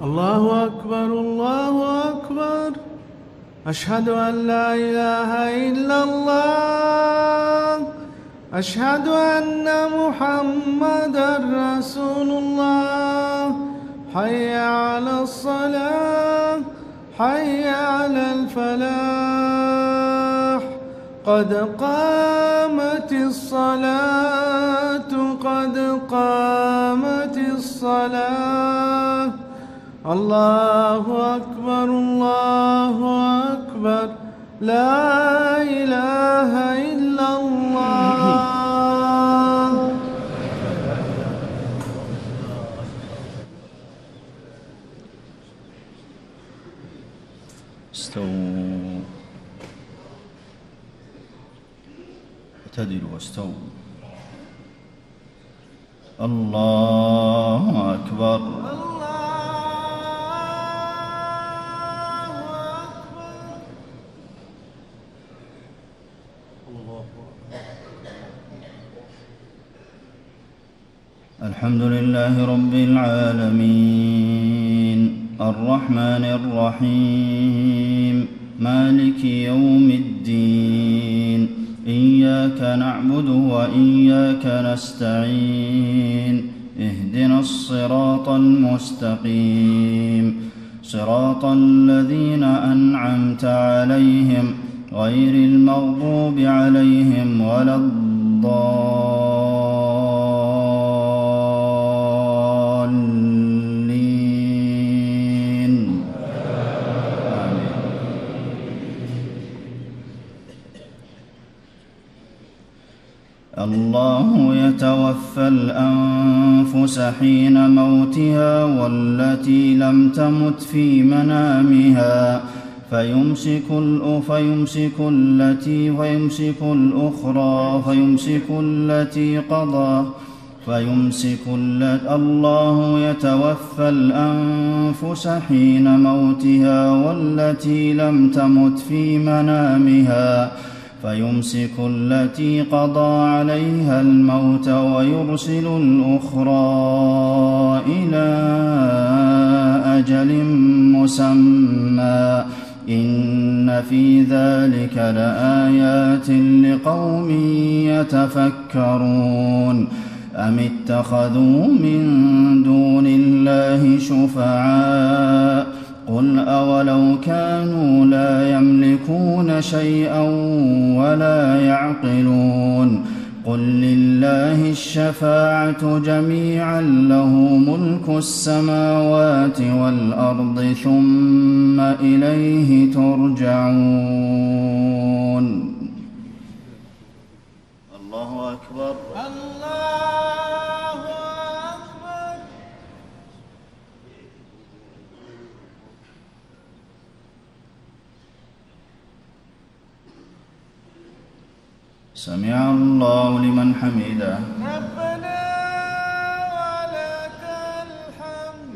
الله أكبر الله أكبر. أشهد أن لا إله إلا الله. أشهد أن محمدًا رسول الله. حي على الصلاة حي على الفلاح. قد قامت الصلاة قد قامت الصلاة. الله أكبر الله أكبر. لا إله إلا الله. استووا اعتدلوا واستووا. الله أكبر. الحمد لله رب العالمين الرحمن الرحيم مالك يوم الدين. إياك نعبد وإياك نستعين. اهدنا الصراط المستقيم صراط الذين أنعمت عليهم غير المغضوب عليهم ولا الضالين. الله يتوفى الأنفس حين موتها والتي لم تمت في منامها فيمسك التي قضى الله يتوفى الأنفس حين موتها والتي لم تمت في منامها فيمسك التي قضى عليها الموت ويرسل الأخرى إلى أجل مسمى. إن في ذلك لآيات لقوم يتفكرون. أم اتخذوا من دون الله شفعاء قل أولو كانوا لا يملكون شيئا ولا يعقلون. قل لله الشفاعة جميعا له ملك السماوات والأرض ثم إليه ترجعون. الله أكبر الله أكبر. سمع الله لمن حمده. ربنا ولك الحمد.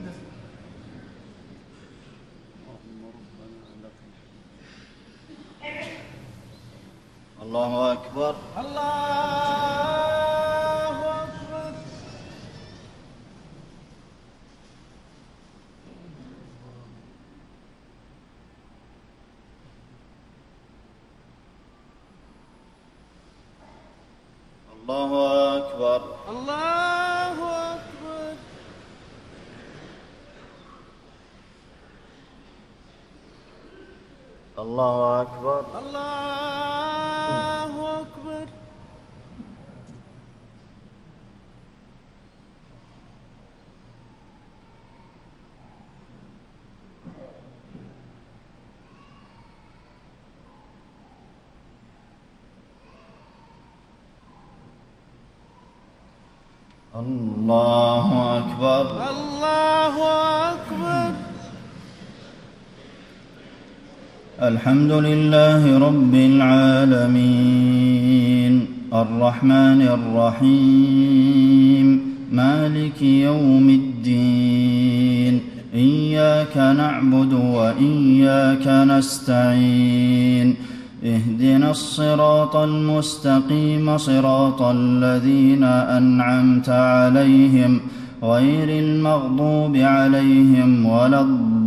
الله أكبر الله أكبر. الله أكبر الله أكبر. الله أكبر الله أكبر. الله أكبر الله أكبر. الحمد لله رب العالمين الرحمن الرحيم مالك يوم الدين. إياك نعبد وإياك نستعين. اهدنا الصراط المستقيم صراط الذين أنعمت عليهم غير المغضوب عليهم ولا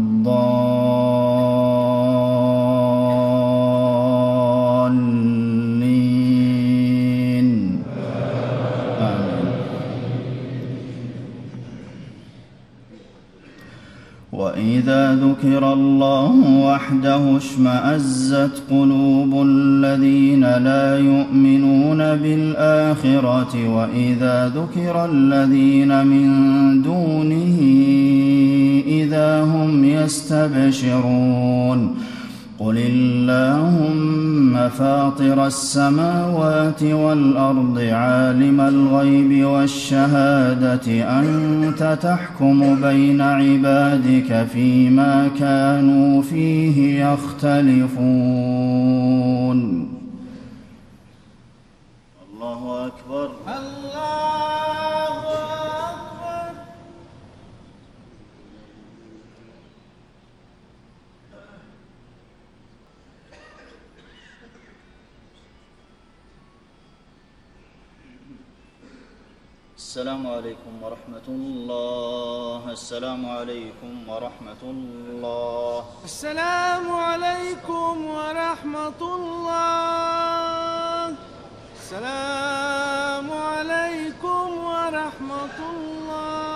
الضالين آمين. وإذا ذكر الله وحده اشمأزت قلوب الذين لا يؤمنون بالآخرة وإذا ذكر الذين من دونه إذا هم يستبشرون قل اللهم فاطر السماوات والأرض عالم الغيب والشهادة أنت تحكم بين عبادك فيما كانوا فيه يختلفون. الله أكبر. الله أكبر. السلام عليكم ورحمة الله. السلام عليكم ورحمة الله. السلام عليكم ورحمة الله. السلام عليكم ورحمة الله.